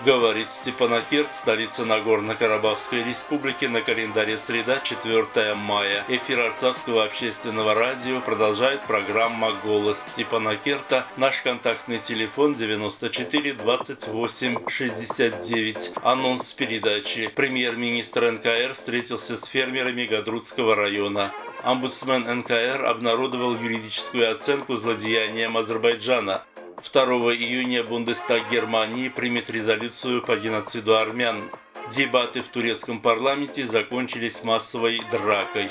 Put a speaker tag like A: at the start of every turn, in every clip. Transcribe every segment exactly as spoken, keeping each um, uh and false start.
A: Говорит Степанакерт, столица Нагорно-Карабахской республики, на календаре среда, четвёртое мая. Эфир Арцахского общественного радио продолжает программа «Голос Степанакерта». Наш контактный телефон девяносто четыре двадцать восемь шестьдесят девять. Анонс передачи. Премьер-министр эн ка эр встретился с фермерами Гадрутского района. Омбудсмен эн ка эр обнародовал юридическую оценку злодеяниям Азербайджана. второго июня Бундестаг Германии примет резолюцию по геноциду армян. Дебаты в турецком парламенте закончились массовой дракой.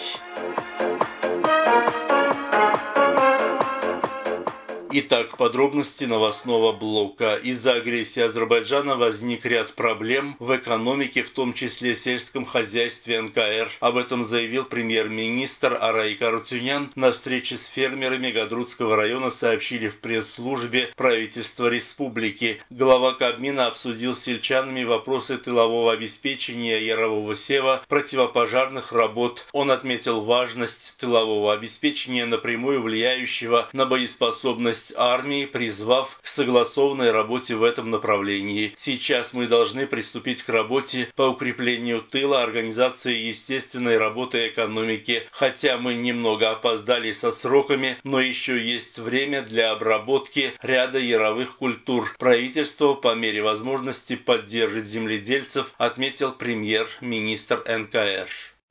A: Итак, подробности новостного блока. Из-за агрессии Азербайджана возник ряд проблем в экономике, в том числе сельском хозяйстве эн ка эр. Об этом заявил премьер-министр Арай Карутюнян на встрече с фермерами Гадрутского района, сообщили в пресс-службе правительства республики. Глава Кабмина обсудил с сельчанами вопросы тылового обеспечения, ярового сева, противопожарных работ. Он отметил важность тылового обеспечения, напрямую влияющего на боеспособность армии, призвав к согласованной работе в этом направлении. Сейчас мы должны приступить к работе по укреплению тыла, организации естественной работы экономики. Хотя мы немного опоздали со сроками, но еще есть время для обработки ряда яровых культур. Правительство по мере возможности поддержит земледельцев, отметил премьер-министр эн ка эр.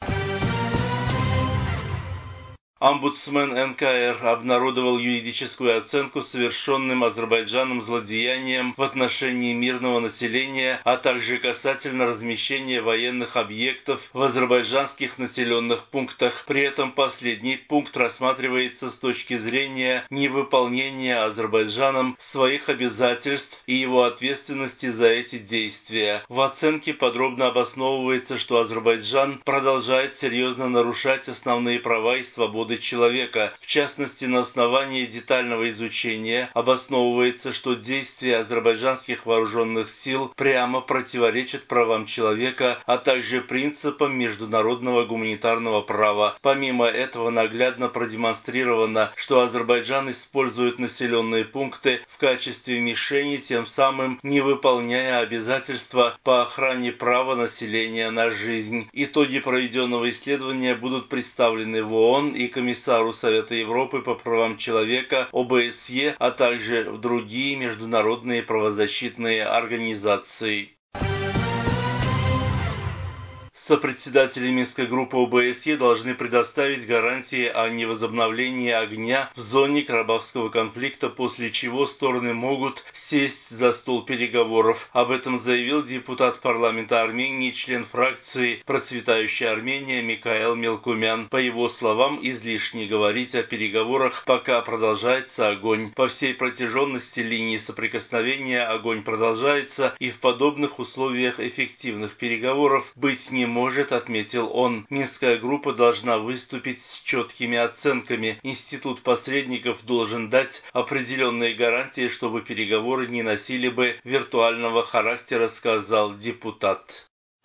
A: Омбудсмен эн ка эр обнародовал юридическую оценку совершенным Азербайджаном злодеяниям в отношении мирного населения, а также касательно размещения военных объектов в азербайджанских населенных пунктах. При этом последний пункт рассматривается с точки зрения невыполнения Азербайджаном своих обязательств и его ответственности за эти действия. В оценке подробно обосновывается, что Азербайджан продолжает серьезно нарушать основные права и свободы человека. В частности, на основании детального изучения обосновывается, что действия азербайджанских вооруженных сил прямо противоречат правам человека, а также принципам международного гуманитарного права. Помимо этого, наглядно продемонстрировано, что Азербайджан использует населенные пункты в качестве мишени, тем самым не выполняя обязательства по охране права населения на жизнь. Итоги проведенного исследования будут представлены в ООН и комиссару Совета Европы по правам человека, о бэ эс е, а также в другие международные правозащитные организации. Сопредседатели Минской группы о бэ эс е должны предоставить гарантии о невозобновлении огня в зоне Карабахского конфликта, после чего стороны могут сесть за стол переговоров. Об этом заявил депутат парламента Армении, член фракции «Процветающая Армения» Микаэл Мелкумян. По его словам, излишне говорить о переговорах, пока продолжается огонь. По всей протяженности линии соприкосновения огонь продолжается, и в подобных условиях эффективных переговоров быть не может. Может, отметил он. Минская группа должна выступить с четкими оценками. Институт посредников должен дать определенные гарантии, чтобы переговоры не носили бы виртуального характера, сказал депутат.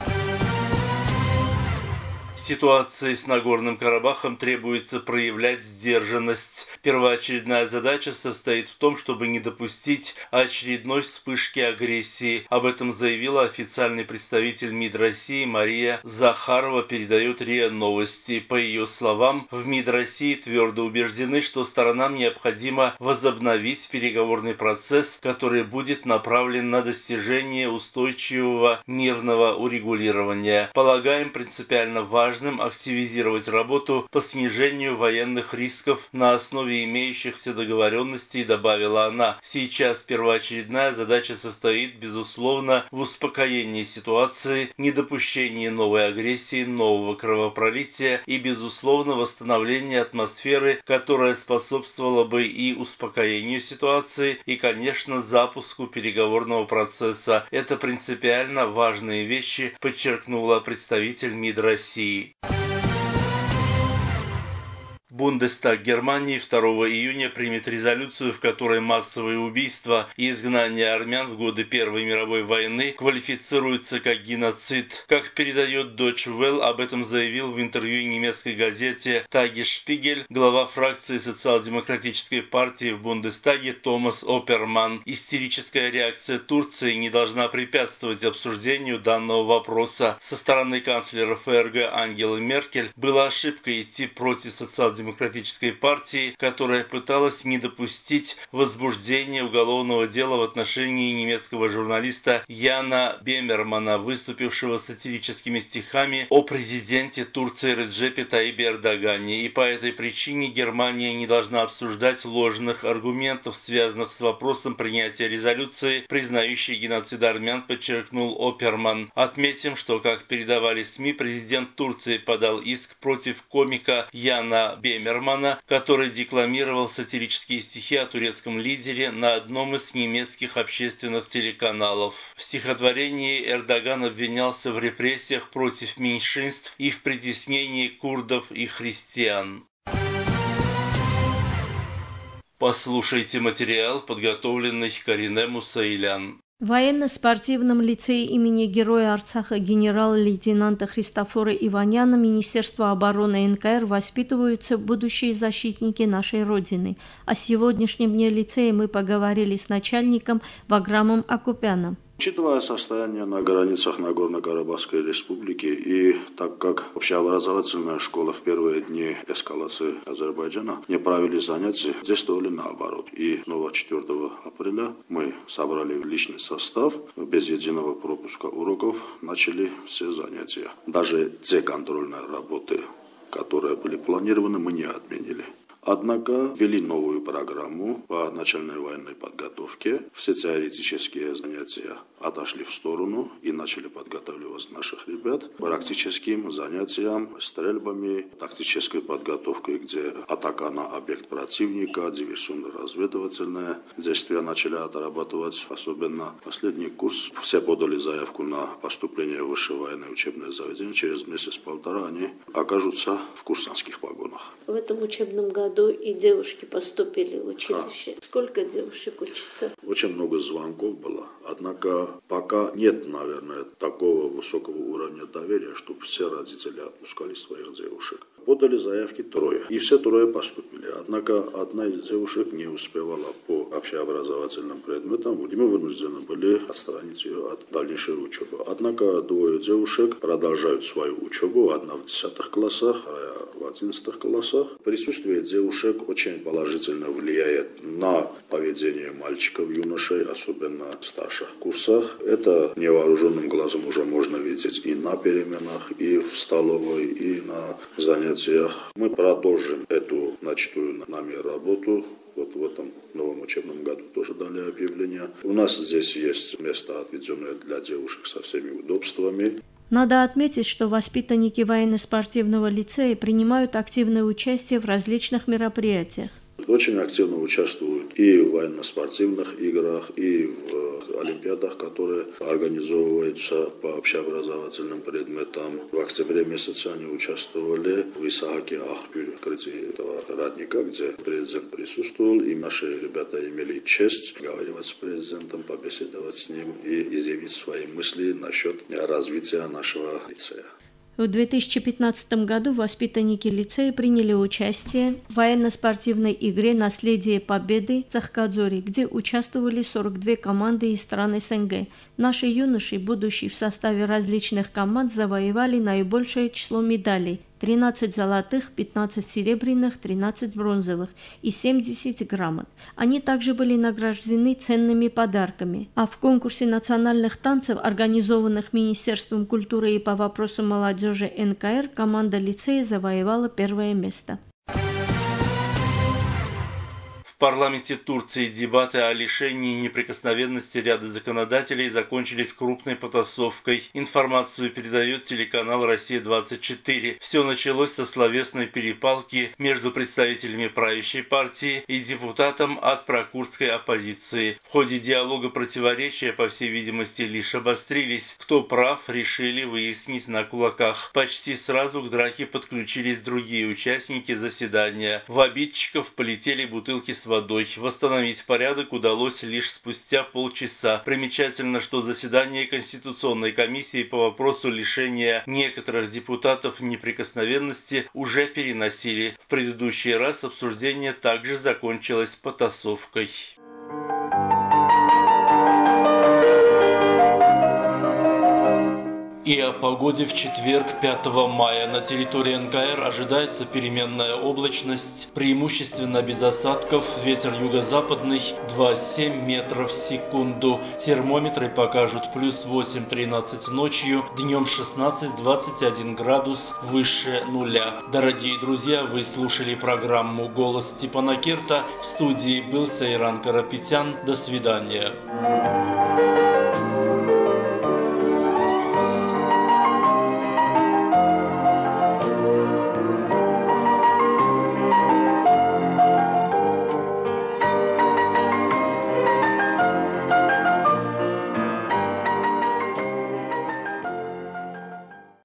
A: В ситуации с Нагорным Карабахом требуется проявлять сдержанность. Первоочередная задача состоит в том, чтобы не допустить очередной вспышки агрессии. Об этом заявила официальный представитель МИД России Мария Захарова, передает РИА Новости. По ее словам, в МИД России твердо убеждены, что сторонам необходимо возобновить переговорный процесс, который будет направлен на достижение устойчивого мирного урегулирования. Полагаем принципиально важным активизировать работу по снижению военных рисков на основе имеющихся договоренностей, добавила она. Сейчас первоочередная задача состоит, безусловно, в успокоении ситуации, недопущении новой агрессии, нового кровопролития и, безусловно, восстановлении атмосферы, которая способствовала бы и успокоению ситуации, и, конечно, запуску переговорного процесса. Это принципиально важные вещи, подчеркнула представитель МИД России. Бундестаг Германии второго июня примет резолюцию, в которой массовые убийства и изгнание армян в годы Первой мировой войны квалифицируются как геноцид. Как передает Deutsche Welle, об этом заявил в интервью немецкой газете Tagesspiegel глава фракции социал-демократической партии в Бундестаге Томас Оперман. Истерическая реакция Турции не должна препятствовать обсуждению данного вопроса. Со стороны канцлера ФРГ Ангелы Меркель было ошибкой идти против социал-демократической демократической партии, которая пыталась не допустить возбуждения уголовного дела в отношении немецкого журналиста Яна Бемермана, выступившего с сатирическими стихами о президенте Турции Реджепе Таyyипе Эрдогане. И по этой причине Германия не должна обсуждать ложных аргументов, связанных с вопросом принятия резолюции, признающей геноцид армян, подчеркнул Оперман. Отметим, что, как передавали СМИ, президент Турции подал иск против комика Яна Бемермана, Бемермана, который декламировал сатирические стихи о турецком лидере на одном из немецких общественных телеканалов. В стихотворении Эрдоган обвинялся в репрессиях против меньшинств и в притеснении курдов и христиан. Послушайте материал, подготовленный Карине Мусаилян.
B: В военно-спортивном лицее имени Героя Арцаха генерал-лейтенанта Христофора Иваняна Министерства обороны эн ка эр воспитываются будущие защитники нашей Родины. О сегодняшнем дне лицея мы поговорили с начальником Ваграмом Акупяном.
C: Учитывая состояние на границах Нагорно-Карабахской республики и так как общеобразовательная школа в первые дни эскалации Азербайджана не провели занятия, действовали наоборот. И снова четвёртого апреля мы собрали личный состав, без единого пропуска уроков начали все занятия. Даже те контрольные работы, которые были планированы, мы не отменили. Однако ввели новую программу по начальной военной подготовке. Все теоретические занятия отошли в сторону и начали подготавливать наших ребят к практическим занятиям, стрельбами, тактической подготовкой, где атака на объект противника, диверсионно-разведывательные действия начали отрабатывать. Особенно последний курс. Все подали заявку на поступление в высшее военное учебное заведение. Через месяц-полтора они окажутся в курсантских погонах.
D: В этом учебном году и девушки поступили в училище. А. Сколько девушек учится?
C: Очень много звонков было. Однако пока нет, наверное, такого высокого уровня доверия, чтобы все родители отпускали своих девушек. Подали заявки трое. И все трое поступили. Однако одна из девушек не успевала по общеобразовательным предметам. И мы вынуждены были отстранить ее от дальнейшей учебы. Однако двое девушек продолжают свою учебу. Одна в десятых классах, а в одиннадцатых классах. Присутствие девушек очень положительно влияет на поведение мальчиков, юношей, особенно в старших курсах. Это невооруженным глазом уже можно видеть и на переменах, и в столовой, и на занятиях. Мы продолжим эту начатую нами работу. Вот в этом новом учебном году тоже дали объявление. У нас здесь есть место, отведенное для девушек со всеми удобствами.
B: Надо отметить, что воспитанники военно-спортивного лицея принимают активное участие в различных мероприятиях.
C: Очень активно участвуют и в военно-спортивных играх, и в олимпиадах, которые организовываются по общеобразовательным предметам. В октябре месяце они участвовали в Исааке Ахбюре, открытии этого родника, где президент присутствовал. И наши ребята имели честь говорить с президентом, побеседовать с ним и изъявить свои мысли насчет развития нашего лицея.
B: В две тысячи пятнадцатом году воспитанники лицея приняли участие в военно-спортивной игре «Наследие Победы» в Цахкадзоре, где участвовали сорок две команды из стран эс эн гэ. Наши юноши, будущие в составе различных команд, завоевали наибольшее число медалей – тринадцать золотых, пятнадцать серебряных, тринадцать бронзовых и семьдесят грамот. Они также были награждены ценными подарками. А в конкурсе национальных танцев, организованных Министерством культуры и по вопросам молодежи эн ка эр, команда лицея завоевала первое место.
A: В В парламенте Турции дебаты о лишении неприкосновенности ряда законодателей закончились крупной потасовкой. Информацию передает телеканал «Россия двадцать четыре». Все началось со словесной перепалки между представителями правящей партии и депутатом от прокурдской оппозиции. В ходе диалога противоречия, по всей видимости, лишь обострились. Кто прав, решили выяснить на кулаках. Почти сразу к драке подключились другие участники заседания. В обидчиков полетели бутылки с водой. Восстановить порядок удалось лишь спустя полчаса. Примечательно, что заседание Конституционной комиссии по вопросу лишения некоторых депутатов неприкосновенности уже переносили. В предыдущий раз обсуждение также закончилось потасовкой. И о погоде в четверг, пятого мая. На территории эн ка эр ожидается переменная облачность, преимущественно без осадков, ветер юго-западный два целых семь десятых метров в секунду. Термометры покажут плюс восемь — тринадцать ночью, днем шестнадцать — двадцать один градус выше нуля. Дорогие друзья, вы слушали программу «Голос Степана Керта». В студии был Сайран Карапетян. До свидания.